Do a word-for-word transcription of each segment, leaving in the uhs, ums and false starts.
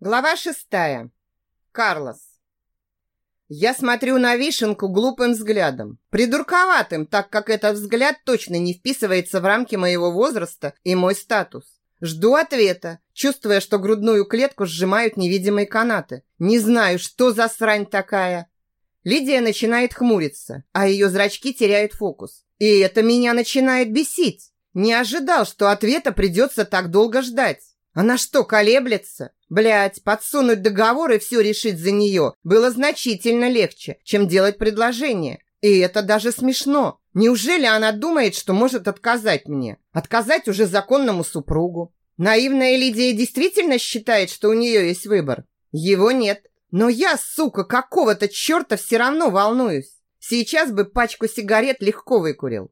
Глава шестая. Карлос. Я смотрю на Вишенку глупым взглядом. Придурковатым, так как этот взгляд точно не вписывается в рамки моего возраста и мой статус. Жду ответа, чувствуя, что грудную клетку сжимают невидимые канаты. Не знаю, что за срань такая. Лидия начинает хмуриться, а ее зрачки теряют фокус. И это меня начинает бесить. Не ожидал, что ответа придется так долго ждать. Она что, колеблется? Блядь, подсунуть договор и все решить за нее было значительно легче, чем делать предложение. И это даже смешно. Неужели она думает, что может отказать мне? Отказать уже законному супругу? Наивная Лидия действительно считает, что у нее есть выбор? Его нет. Но я, сука, какого-то черта все равно волнуюсь. Сейчас бы пачку сигарет легко выкурил.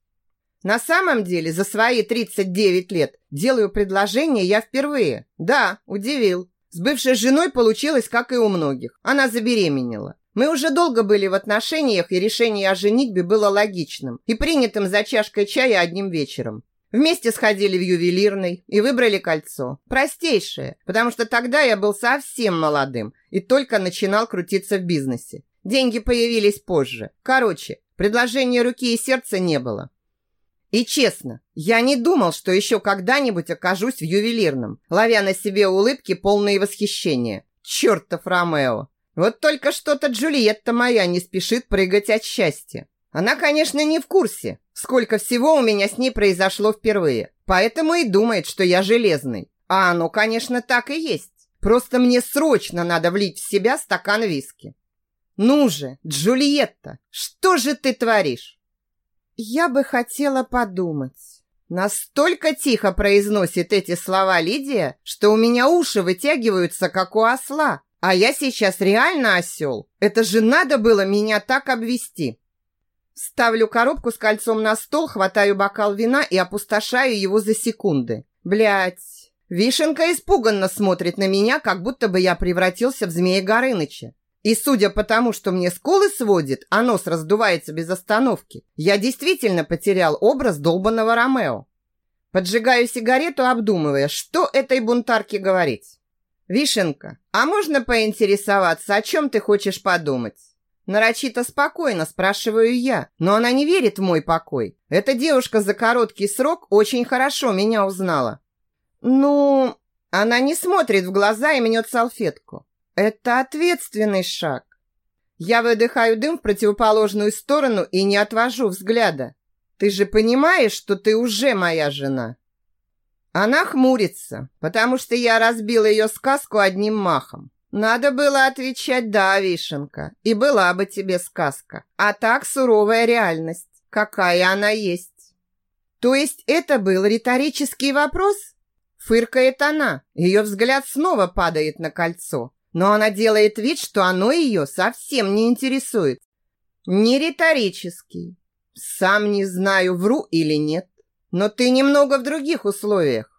На самом деле, за свои тридцать девять лет делаю предложение я впервые. Да, удивил. С бывшей женой получилось, как и у многих. Она забеременела. Мы уже долго были в отношениях, и решение о женитьбе было логичным и принятым за чашкой чая одним вечером. Вместе сходили в ювелирный и выбрали кольцо. Простейшее, потому что тогда я был совсем молодым и только начинал крутиться в бизнесе. Деньги появились позже. Короче, предложения руки и сердца не было. И честно, я не думал, что еще когда-нибудь окажусь в ювелирном, ловя на себе улыбки, полные восхищения. Чертов Ромео! Вот только что-то Джульетта моя не спешит прыгать от счастья. Она, конечно, не в курсе, сколько всего у меня с ней произошло впервые, поэтому и думает, что я железный. А оно, конечно, так и есть. Просто мне срочно надо влить в себя стакан виски. Ну же, Джульетта, что же ты творишь? Я бы хотела подумать. Настолько тихо произносит эти слова Лидия, что у меня уши вытягиваются, как у осла. А я сейчас реально осел. Это же надо было меня так обвести. Ставлю коробку с кольцом на стол, хватаю бокал вина и опустошаю его за секунды. Блядь. Вишенка испуганно смотрит на меня, как будто бы я превратился в Змея Горыныча. И судя по тому, что мне скулы сводит, а нос раздувается без остановки, я действительно потерял образ долбанного Ромео. Поджигаю сигарету, обдумывая, что этой бунтарке говорить. «Вишенка, а можно поинтересоваться, о чем ты хочешь подумать?» Нарочито спокойно спрашиваю я, но она не верит в мой покой. Эта девушка за короткий срок очень хорошо меня узнала. «Ну...» Она не смотрит в глаза и мнет салфетку. Это ответственный шаг. Я выдыхаю дым в противоположную сторону и не отвожу взгляда. Ты же понимаешь, что ты уже моя жена? Она хмурится, потому что я разбила ее сказку одним махом. Надо было отвечать «да, Вишенка», и была бы тебе сказка. А так суровая реальность, какая она есть. То есть это был риторический вопрос? Фыркает она, ее взгляд снова падает на кольцо. Но она делает вид, что оно ее совсем не интересует. Не риторический. Сам не знаю, вру или нет. Но ты немного в других условиях.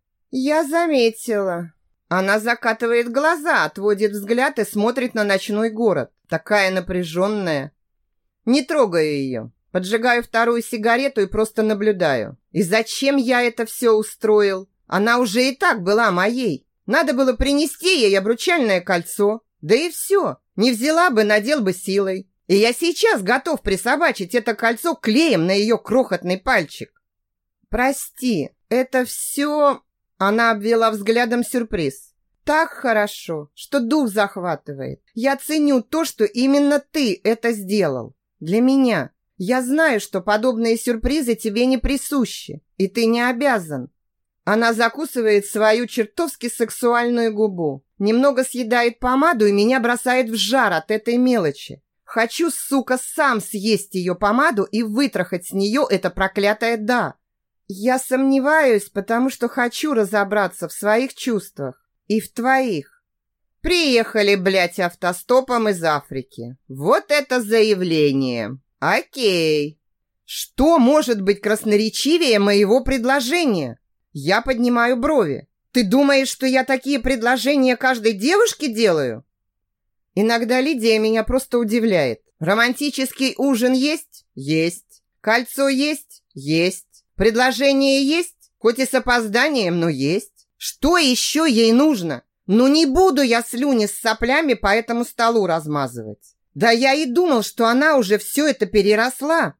Я заметила. Она закатывает глаза, отводит взгляд и смотрит на ночной город. Такая напряженная. Не трогаю ее. Поджигаю вторую сигарету и просто наблюдаю. И зачем я это все устроил? Она уже и так была моей. Надо было принести ей обручальное кольцо. Да и все. Не взяла бы, надел бы силой. И я сейчас готов присобачить это кольцо клеем на ее крохотный пальчик. Прости, это все... Она обвела взглядом сюрприз. Так хорошо, что дух захватывает. Я ценю то, что именно ты это сделал. Для меня. Я знаю, что подобные сюрпризы тебе не присущи. И ты не обязан. Она закусывает свою чертовски сексуальную губу, немного съедает помаду и меня бросает в жар от этой мелочи. Хочу, сука, сам съесть ее помаду и вытрахать с нее это проклятое «да». Я сомневаюсь, потому что хочу разобраться в своих чувствах и в твоих. Приехали, блядь, автостопом из Африки. Вот это заявление. Окей. Что может быть красноречивее моего предложения? Я поднимаю брови. Ты думаешь, что я такие предложения каждой девушке делаю? Иногда Лидия меня просто удивляет. Романтический ужин есть? Есть. Кольцо есть? Есть. Предложение есть? Хоть и с опозданием, но есть. Что еще ей нужно? Ну не буду я слюни с соплями по этому столу размазывать. Да я и думал, что она уже все это переросла.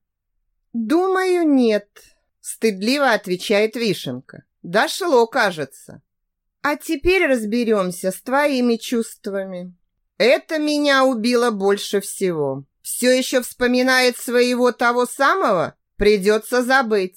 Думаю, нет, стыдливо отвечает Вишенка. Дошло, кажется. А теперь разберемся с твоими чувствами. Это меня убило больше всего. Все еще вспоминает своего того самого? Придется забыть.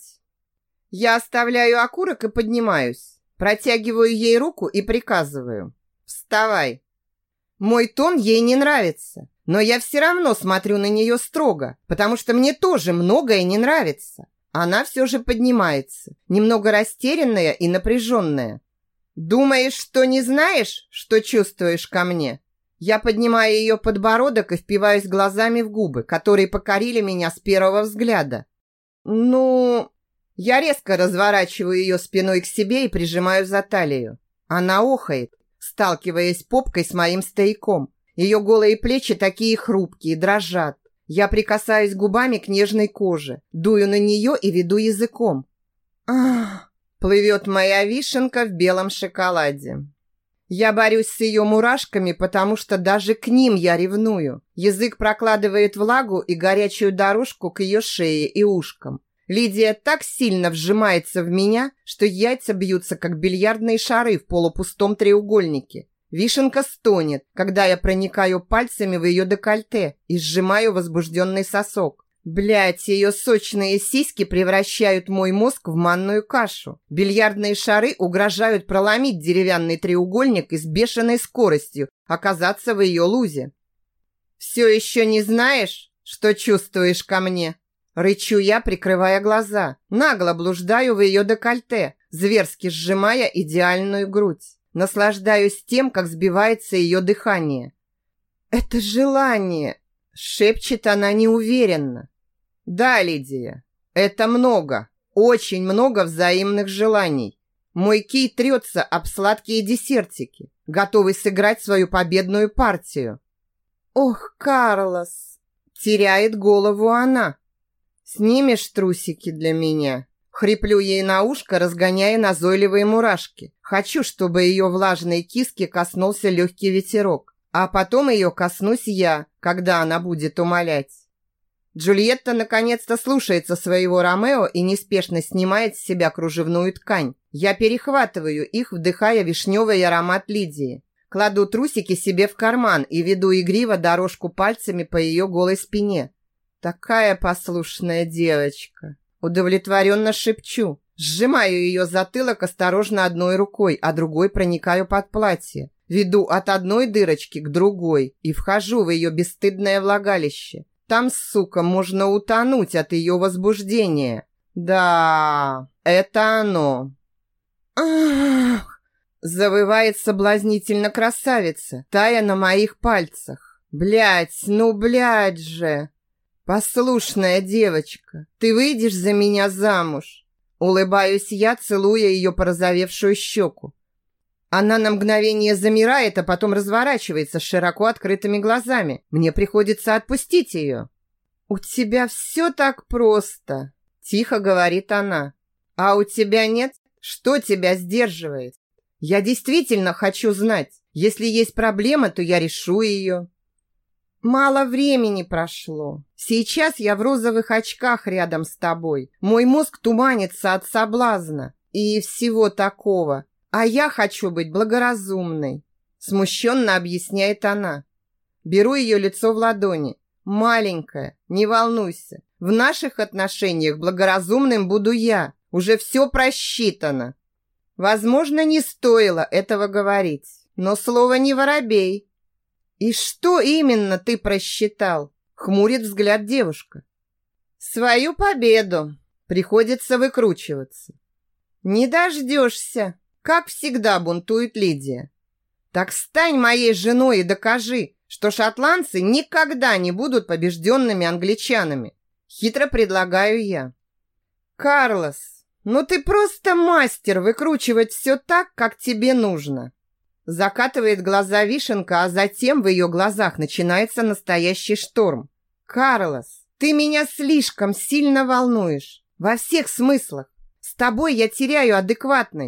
Я оставляю окурок и поднимаюсь. Протягиваю ей руку и приказываю. Вставай. Мой тон ей не нравится, но я все равно смотрю на нее строго, потому что мне тоже многое не нравится. Она все же поднимается, немного растерянная и напряженная. Думаешь, что не знаешь, что чувствуешь ко мне? Я поднимаю ее подбородок и впиваюсь глазами в губы, которые покорили меня с первого взгляда. Ну... Я резко разворачиваю ее спиной к себе и прижимаю за талию. Она охает, сталкиваясь попкой с моим стояком. Ее голые плечи такие хрупкие, дрожат. Я прикасаюсь губами к нежной коже, дую на нее и веду языком. Ах! Плывет моя вишенка в белом шоколаде. Я борюсь с ее мурашками, потому что даже к ним я ревную. Язык прокладывает влагу и горячую дорожку к ее шее и ушкам. Лидия так сильно вжимается в меня, что яйца бьются, как бильярдные шары в полупустом треугольнике. Вишенка стонет, когда я проникаю пальцами в ее декольте и сжимаю возбужденный сосок. Блядь, ее сочные сиськи превращают мой мозг в манную кашу. Бильярдные шары угрожают проломить деревянный треугольник и с бешеной скоростью оказаться в ее лузе. «Все еще не знаешь, что чувствуешь ко мне?» Рычу я, прикрывая глаза. Нагло блуждаю в ее декольте, зверски сжимая идеальную грудь. Наслаждаюсь тем, как сбивается ее дыхание. «Это желание!» — шепчет она неуверенно. «Да, Лидия, это много, очень много взаимных желаний. Мой кий трется об сладкие десертики, готовый сыграть свою победную партию». «Ох, Карлос!» — теряет голову она. «Снимешь трусики для меня?» Хриплю ей на ушко, разгоняя назойливые мурашки. Хочу, чтобы ее влажные киски коснулся легкий ветерок, а потом ее коснусь я, когда она будет умолять. Джульетта наконец-то слушается своего Ромео и неспешно снимает с себя кружевную ткань. Я перехватываю их, вдыхая вишневый аромат Лидии. Кладу трусики себе в карман и веду игриво дорожку пальцами по ее голой спине. Такая послушная девочка. Удовлетворенно шепчу. Сжимаю ее затылок осторожно одной рукой, а другой проникаю под платье. Веду от одной дырочки к другой и вхожу в ее бесстыдное влагалище. Там, сука, можно утонуть от ее возбуждения. Да, это оно. Ах! Завывает соблазнительно красавица, тая на моих пальцах. Блядь, ну блядь же! «Послушная девочка, ты выйдешь за меня замуж?» Улыбаюсь я, целуя ее порозовевшую щеку. Она на мгновение замирает, а потом разворачивается с широко открытыми глазами. Мне приходится отпустить ее. «У тебя все так просто», – тихо говорит она. «А у тебя нет? Что тебя сдерживает? Я действительно хочу знать. Если есть проблема, то я решу ее». Мало времени прошло. Сейчас я в розовых очках рядом с тобой. Мой мозг туманится от соблазна и всего такого. А я хочу быть благоразумной. Смущенно объясняет она. Беру ее лицо в ладони. Маленькая, не волнуйся. В наших отношениях благоразумным буду я. Уже все просчитано. Возможно, не стоило этого говорить. Но слово не воробей. «И что именно ты просчитал?» — хмурит взгляд девушка. «Свою победу. Приходится выкручиваться». «Не дождешься», — как всегда бунтует Лидия. «Так стань моей женой и докажи, что шотландцы никогда не будут побежденными англичанами». Хитро предлагаю я. «Карлос, ну ты просто мастер выкручивать все так, как тебе нужно». Закатывает глаза Вишенка, а затем в ее глазах начинается настоящий шторм. «Карлос, ты меня слишком сильно волнуешь. Во всех смыслах. С тобой я теряю адекватность.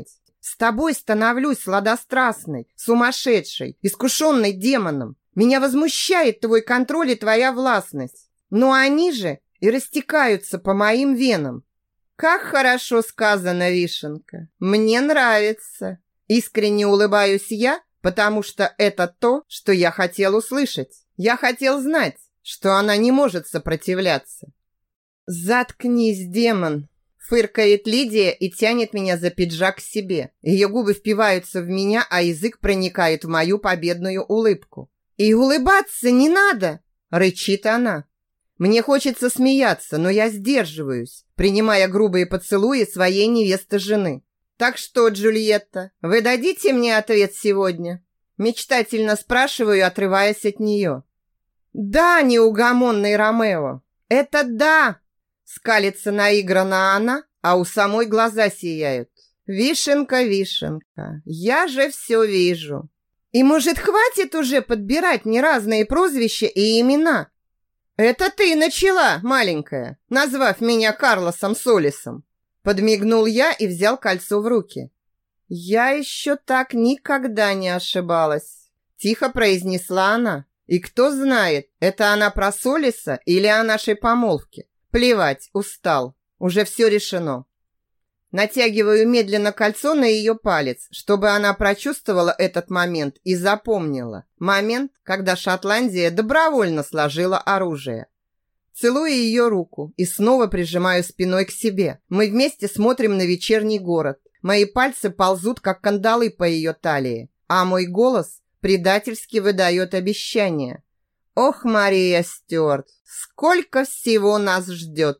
С тобой становлюсь сладострастной, сумасшедшей, искушенной демоном. Меня возмущает твой контроль и твоя властность. Но они же и растекаются по моим венам. Как хорошо сказано, Вишенка. Мне нравится. Искренне улыбаюсь я, потому что это то, что я хотел услышать. Я хотел знать, что она не может сопротивляться. Заткнись, демон. Фыркает Лидия и тянет меня за пиджак к себе. Ее губы впиваются в меня, а язык проникает в мою победную улыбку. «И улыбаться не надо!» – рычит она. Мне хочется смеяться, но я сдерживаюсь, принимая грубые поцелуи своей невесты-жены. «Так что, Джульетта, вы дадите мне ответ сегодня?» Мечтательно спрашиваю, отрываясь от нее. «Да, неугомонный Ромео, это да!» Скалится наигранно она, а у самой глаза сияют. Вишенка, вишенка, я же все вижу. И, может, хватит уже подбирать неразные прозвища и имена? Это ты начала, маленькая, назвав меня Карлосом Солисом. Подмигнул я и взял кольцо в руки. Я еще так никогда не ошибалась. Тихо произнесла она. И кто знает, это она про Солиса или о нашей помолвке. Плевать, устал. Уже все решено. Натягиваю медленно кольцо на ее палец, чтобы она прочувствовала этот момент и запомнила. Момент, когда Шотландия добровольно сложила оружие. Целую ее руку и снова прижимаю спиной к себе. Мы вместе смотрим на вечерний город. Мои пальцы ползут, как кандалы по ее талии, а мой голос предательски выдает обещание. Ох, Мария Стюарт, сколько всего нас ждет!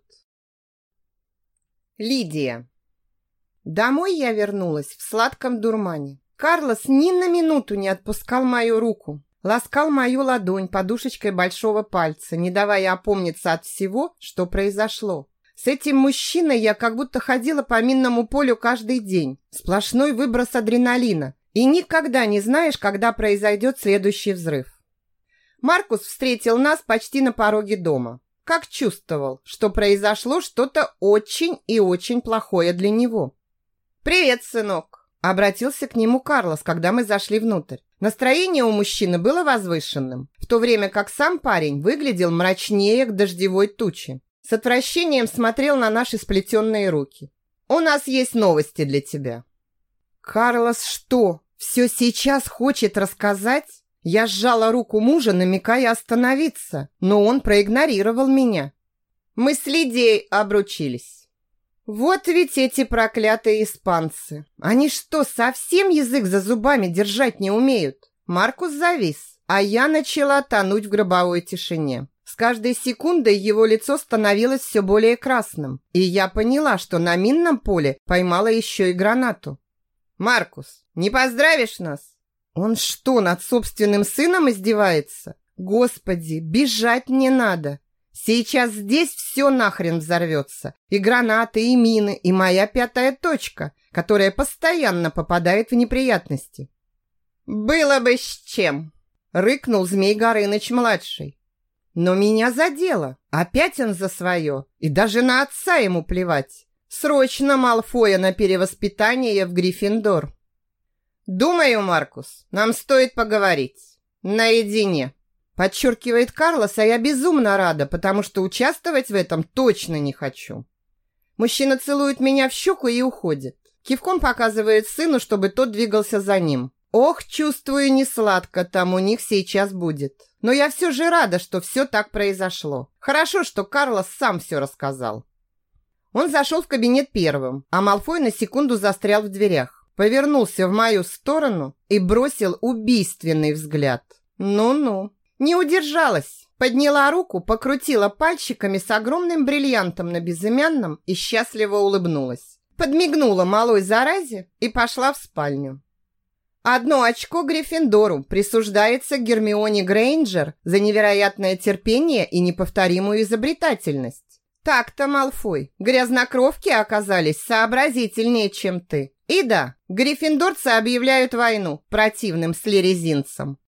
Лидия. Домой я вернулась в сладком дурмане. Карлос ни на минуту не отпускал мою руку, ласкал мою ладонь подушечкой большого пальца, не давая опомниться от всего, что произошло. С этим мужчиной я как будто ходила по минному полю каждый день. Сплошной выброс адреналина. И никогда не знаешь, когда произойдет следующий взрыв. Маркус встретил нас почти на пороге дома. Как чувствовал, что произошло что-то очень и очень плохое для него. «Привет, сынок!» – обратился к нему Карлос, когда мы зашли внутрь. Настроение у мужчины было возвышенным, в то время как сам парень выглядел мрачнее к дождевой туче. С отвращением смотрел на наши сплетенные руки. «У нас есть новости для тебя». «Карлос что, все сейчас хочет рассказать?» Я сжала руку мужа, намекая остановиться, но он проигнорировал меня. Мы с Лидией обручились. Вот ведь эти проклятые испанцы. Они что, совсем язык за зубами держать не умеют? Маркус завис, а я начала тонуть в гробовой тишине. С каждой секундой его лицо становилось все более красным, и я поняла, что на минном поле поймала еще и гранату. «Маркус, не поздравишь нас?» Он что, над собственным сыном издевается? Господи, бежать не надо. Сейчас здесь все нахрен взорвется. И гранаты, и мины, и моя пятая точка, которая постоянно попадает в неприятности. «Было бы с чем!» — рыкнул Змей Горыныч-младший. Но меня задело. Опять он за свое. И даже на отца ему плевать. Срочно Малфоя на перевоспитание в Гриффиндор. «Думаю, Маркус, нам стоит поговорить. Наедине». Подчеркивает Карлос, а я безумно рада, потому что участвовать в этом точно не хочу. Мужчина целует меня в щеку и уходит. Кивком показывает сыну, чтобы тот двигался за ним. Ох, чувствую, несладко там у них сейчас будет. Но я все же рада, что все так произошло. Хорошо, что Карлос сам все рассказал. Он зашел в кабинет первым, а Малфой на секунду застрял в дверях. Повернулся в мою сторону и бросил убийственный взгляд. Ну-ну. Не удержалась. Подняла руку, покрутила пальчиками с огромным бриллиантом на безымянном и счастливо улыбнулась. Подмигнула малой заразе и пошла в спальню. Одно очко Гриффиндору присуждается Гермионе Грейнджер за невероятное терпение и неповторимую изобретательность. Так-то, Малфой, грязнокровки оказались сообразительнее, чем ты. И да, гриффиндорцы объявляют войну противным слерезинцам.